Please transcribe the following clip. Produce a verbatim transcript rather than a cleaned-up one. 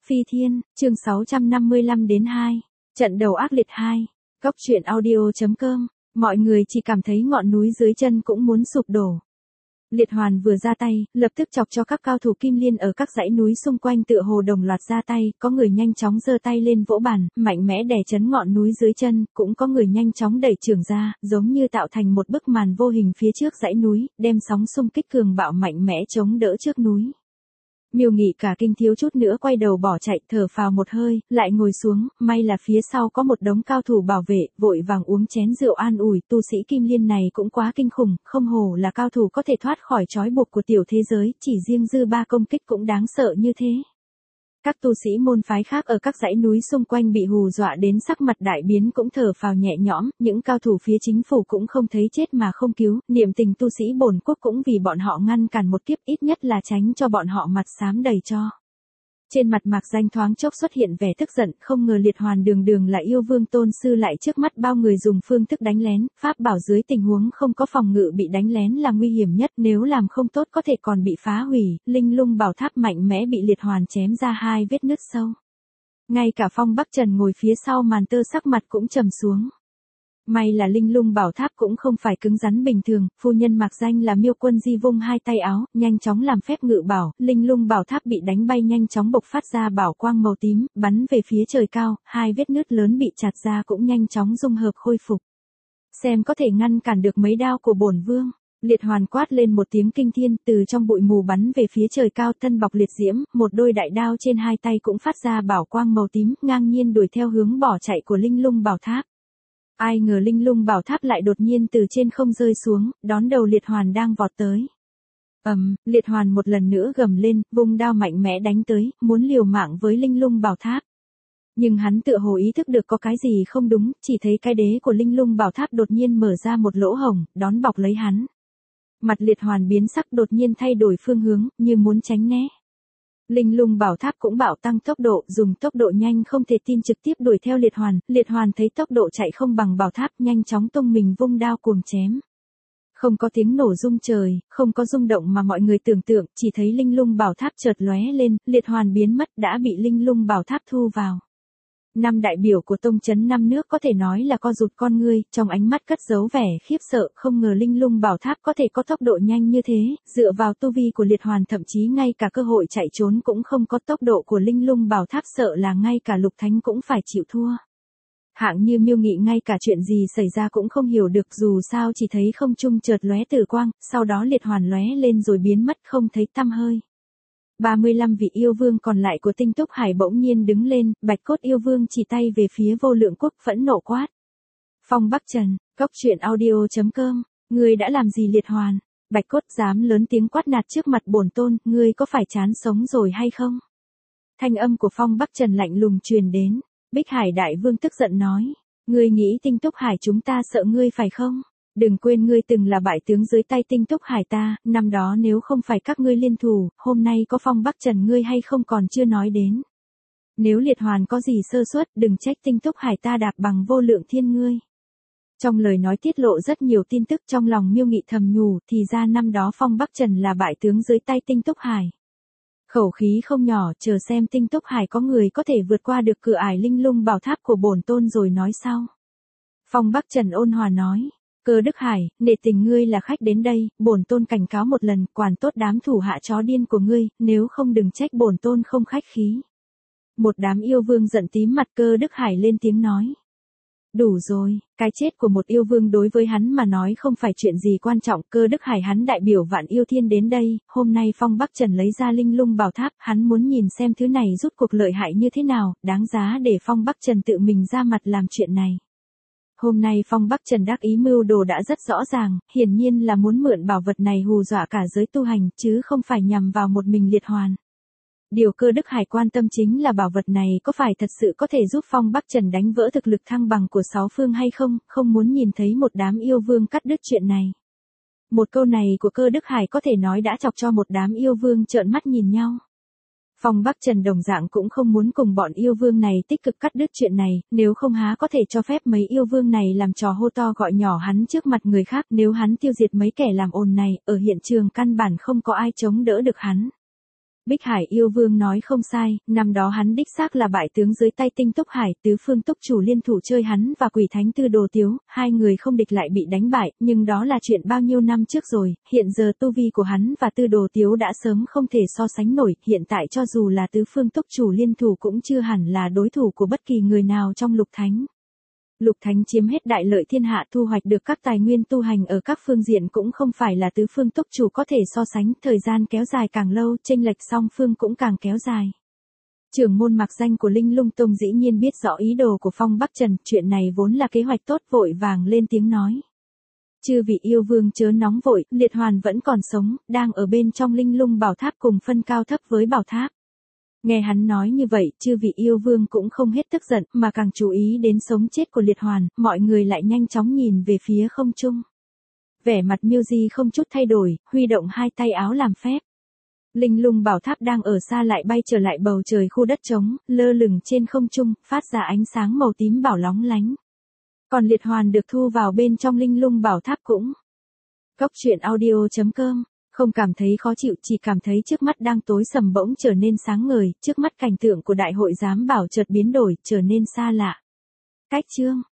Phi Thiên, chương sáu trăm năm mươi lăm đến hai. Trận đầu ác liệt hai. Góc truyện audio.com. Mọi người chỉ cảm thấy ngọn núi dưới chân cũng muốn sụp đổ. Liệt Hoàn vừa ra tay, lập tức chọc cho các cao thủ Kim Liên ở các dãy núi xung quanh tựa hồ đồng loạt ra tay, có người nhanh chóng giơ tay lên vỗ bàn, mạnh mẽ đè chấn ngọn núi dưới chân, cũng có người nhanh chóng đẩy chưởng ra, giống như tạo thành một bức màn vô hình phía trước dãy núi, đem sóng xung kích cường bạo mạnh mẽ chống đỡ trước núi. Miêu Nghị cả kinh thiếu chút nữa quay đầu bỏ chạy, thở phào một hơi, lại ngồi xuống, may là phía sau có một đống cao thủ bảo vệ, vội vàng uống chén rượu an ủi, tu sĩ Kim Liên này cũng quá kinh khủng, không hổ là cao thủ có thể thoát khỏi trói buộc của tiểu thế giới, chỉ riêng dư ba công kích cũng đáng sợ như thế. Các tu sĩ môn phái khác ở các dãy núi xung quanh bị hù dọa đến sắc mặt đại biến cũng thở phào nhẹ nhõm, những cao thủ phía chính phủ cũng không thấy chết mà không cứu, niệm tình tu sĩ bổn quốc cũng vì bọn họ ngăn cản một kiếp, ít nhất là tránh cho bọn họ mặt xám đầy cho. Trên mặt Mạc Danh thoáng chốc xuất hiện vẻ tức giận, không ngờ Liệt Hoàn đường đường là yêu vương tôn sư lại trước mắt bao người dùng phương thức đánh lén, pháp bảo dưới tình huống không có phòng ngự bị đánh lén là nguy hiểm nhất, nếu làm không tốt có thể còn bị phá hủy, linh lung bảo tháp mạnh mẽ bị Liệt Hoàn chém ra hai vết nứt sâu. Ngay cả Phong Bắc Trần ngồi phía sau màn tơ sắc mặt cũng trầm xuống. May là linh lung bảo tháp cũng không phải cứng rắn bình thường, phu nhân Mạc Danh là Miêu Quân Di vung hai tay áo, nhanh chóng làm phép ngự bảo, linh lung bảo tháp bị đánh bay nhanh chóng bộc phát ra bảo quang màu tím, bắn về phía trời cao, hai vết nứt lớn bị chặt ra cũng nhanh chóng dung hợp khôi phục. Xem có thể ngăn cản được mấy đao của bổn vương. Liệt Hoàn quát lên một tiếng kinh thiên, từ trong bụi mù bắn về phía trời cao, thân bọc liệt diễm, một đôi đại đao trên hai tay cũng phát ra bảo quang màu tím, ngang nhiên đuổi theo hướng bỏ chạy của linh lung bảo tháp. Ai ngờ linh lung bảo tháp lại đột nhiên từ trên không rơi xuống, đón đầu Liệt Hoàn đang vọt tới. Ầm, um, Liệt Hoàn một lần nữa gầm lên, vung đao mạnh mẽ đánh tới, muốn liều mạng với linh lung bảo tháp. Nhưng hắn tựa hồ ý thức được có cái gì không đúng, chỉ thấy cái đế của linh lung bảo tháp đột nhiên mở ra một lỗ hổng, đón bọc lấy hắn. Mặt Liệt Hoàn biến sắc, đột nhiên thay đổi phương hướng, như muốn tránh né. Linh lung bảo tháp cũng bạo tăng tốc độ, dùng tốc độ nhanh không thể tin trực tiếp đuổi theo Liệt Hoàn, Liệt Hoàn thấy tốc độ chạy không bằng bảo tháp, nhanh chóng tung mình vung đao cuồng chém. Không có tiếng nổ rung trời, không có rung động mà mọi người tưởng tượng, chỉ thấy linh lung bảo tháp chợt lóe lên, Liệt Hoàn biến mất, đã bị linh lung bảo tháp thu vào. Năm đại biểu của tông trấn năm nước có thể nói là co rụt con ngươi, trong ánh mắt cất giấu vẻ khiếp sợ, không ngờ linh lung bảo tháp có thể có tốc độ nhanh như thế, dựa vào tu vi của Liệt Hoàn thậm chí ngay cả cơ hội chạy trốn cũng không có, tốc độ của linh lung bảo tháp sợ là ngay cả Lục Thánh cũng phải chịu thua. Hạng như Miêu Nghị ngay cả chuyện gì xảy ra cũng không hiểu được, dù sao chỉ thấy không trung chợt lóe tử quang, sau đó Liệt Hoàn lóe lên rồi biến mất không thấy tăm hơi. ba mươi lăm vị yêu vương còn lại của Tinh Túc Hải bỗng nhiên đứng lên, Bạch Cốt yêu vương chỉ tay về phía Vô Lượng Quốc, phẫn nộ quát. Phong Bắc Trần, góc truyện audio.com, ngươi đã làm gì Liệt Hoàn? Bạch Cốt dám lớn tiếng quát nạt trước mặt bổn tôn, ngươi có phải chán sống rồi hay không? Thanh âm của Phong Bắc Trần lạnh lùng truyền đến, Bích Hải Đại Vương tức giận nói, ngươi nghĩ Tinh Túc Hải chúng ta sợ ngươi phải không? Đừng quên ngươi từng là bại tướng dưới tay Tinh Túc Hải ta, năm đó nếu không phải các ngươi liên thủ, hôm nay có Phong Bắc Trần ngươi hay không còn chưa nói đến. Nếu Liệt Hoàn có gì sơ suất, đừng trách Tinh Túc Hải ta đạp bằng Vô Lượng Thiên ngươi. Trong lời nói tiết lộ rất nhiều tin tức, trong lòng Miêu Nghị thầm nhủ, thì ra năm đó Phong Bắc Trần là bại tướng dưới tay Tinh Túc Hải. Khẩu khí không nhỏ, chờ xem Tinh Túc Hải có người có thể vượt qua được cửa ải linh lung bảo tháp của bổn tôn rồi nói sau. Phong Bắc Trần ôn hòa nói. Cơ Đức Hải, nể tình ngươi là khách đến đây, bổn tôn cảnh cáo một lần, quản tốt đám thủ hạ chó điên của ngươi, nếu không đừng trách bổn tôn không khách khí. Một đám yêu vương giận tím mặt, Cơ Đức Hải lên tiếng nói. Đủ rồi, cái chết của một yêu vương đối với hắn mà nói không phải chuyện gì quan trọng, Cơ Đức Hải hắn đại biểu vạn yêu thiên đến đây, hôm nay Phong Bắc Trần lấy ra linh lung bảo tháp, hắn muốn nhìn xem thứ này rút cuộc lợi hại như thế nào, đáng giá để Phong Bắc Trần tự mình ra mặt làm chuyện này. Hôm nay Phong Bắc Trần đắc ý mưu đồ đã rất rõ ràng, hiển nhiên là muốn mượn bảo vật này hù dọa cả giới tu hành, chứ không phải nhằm vào một mình Liệt Hoàn. Điều Cơ Đức Hải quan tâm chính là bảo vật này có phải thật sự có thể giúp Phong Bắc Trần đánh vỡ thực lực thăng bằng của sáu phương hay không, không muốn nhìn thấy một đám yêu vương cắt đứt chuyện này. Một câu này của Cơ Đức Hải có thể nói đã chọc cho một đám yêu vương trợn mắt nhìn nhau. Phong Bắc Trần đồng dạng cũng không muốn cùng bọn yêu vương này tích cực cắt đứt chuyện này, nếu không há có thể cho phép mấy yêu vương này làm trò hô to gọi nhỏ hắn trước mặt người khác, nếu hắn tiêu diệt mấy kẻ làm ồn này, ở hiện trường căn bản không có ai chống đỡ được hắn. Bích Hải yêu vương nói không sai, năm đó hắn đích xác là bại tướng dưới tay Tinh Túc Hải, tứ phương túc chủ liên thủ chơi hắn và quỷ thánh Tư Đồ Tiếu, hai người không địch lại bị đánh bại, nhưng đó là chuyện bao nhiêu năm trước rồi, hiện giờ tu vi của hắn và Tư Đồ Tiếu đã sớm không thể so sánh nổi, hiện tại cho dù là tứ phương túc chủ liên thủ cũng chưa hẳn là đối thủ của bất kỳ người nào trong lục thánh. Lục thánh chiếm hết đại lợi thiên hạ, thu hoạch được các tài nguyên tu hành ở các phương diện cũng không phải là tứ phương túc chủ có thể so sánh, thời gian kéo dài càng lâu, chênh lệch song phương cũng càng kéo dài. Trưởng môn mặc danh của Linh Lung Tông dĩ nhiên biết rõ ý đồ của Phong Bắc Trần, chuyện này vốn là kế hoạch tốt, vội vàng lên tiếng nói. Chư vị yêu vương chớ nóng vội, Liệt Hoàn vẫn còn sống, đang ở bên trong Linh Lung Bảo Tháp cùng phân cao thấp với Bảo Tháp. Nghe hắn nói như vậy, chư vị yêu vương cũng không hết tức giận, mà càng chú ý đến sống chết của Liệt Hoàn, mọi người lại nhanh chóng nhìn về phía không trung. Vẻ mặt Miêu Di không chút thay đổi, huy động hai tay áo làm phép. Linh Lung Bảo Tháp đang ở xa lại bay trở lại bầu trời khu đất trống, lơ lửng trên không trung, phát ra ánh sáng màu tím bảo lóng lánh. Còn Liệt Hoàn được thu vào bên trong Linh Lung Bảo Tháp cũng. Cốc truyện audio chấm com. Không cảm thấy khó chịu, chỉ cảm thấy trước mắt đang tối sầm bỗng trở nên sáng ngời, trước mắt cảnh tượng của đại hội giám bảo chợt biến đổi, trở nên xa lạ. Cách chương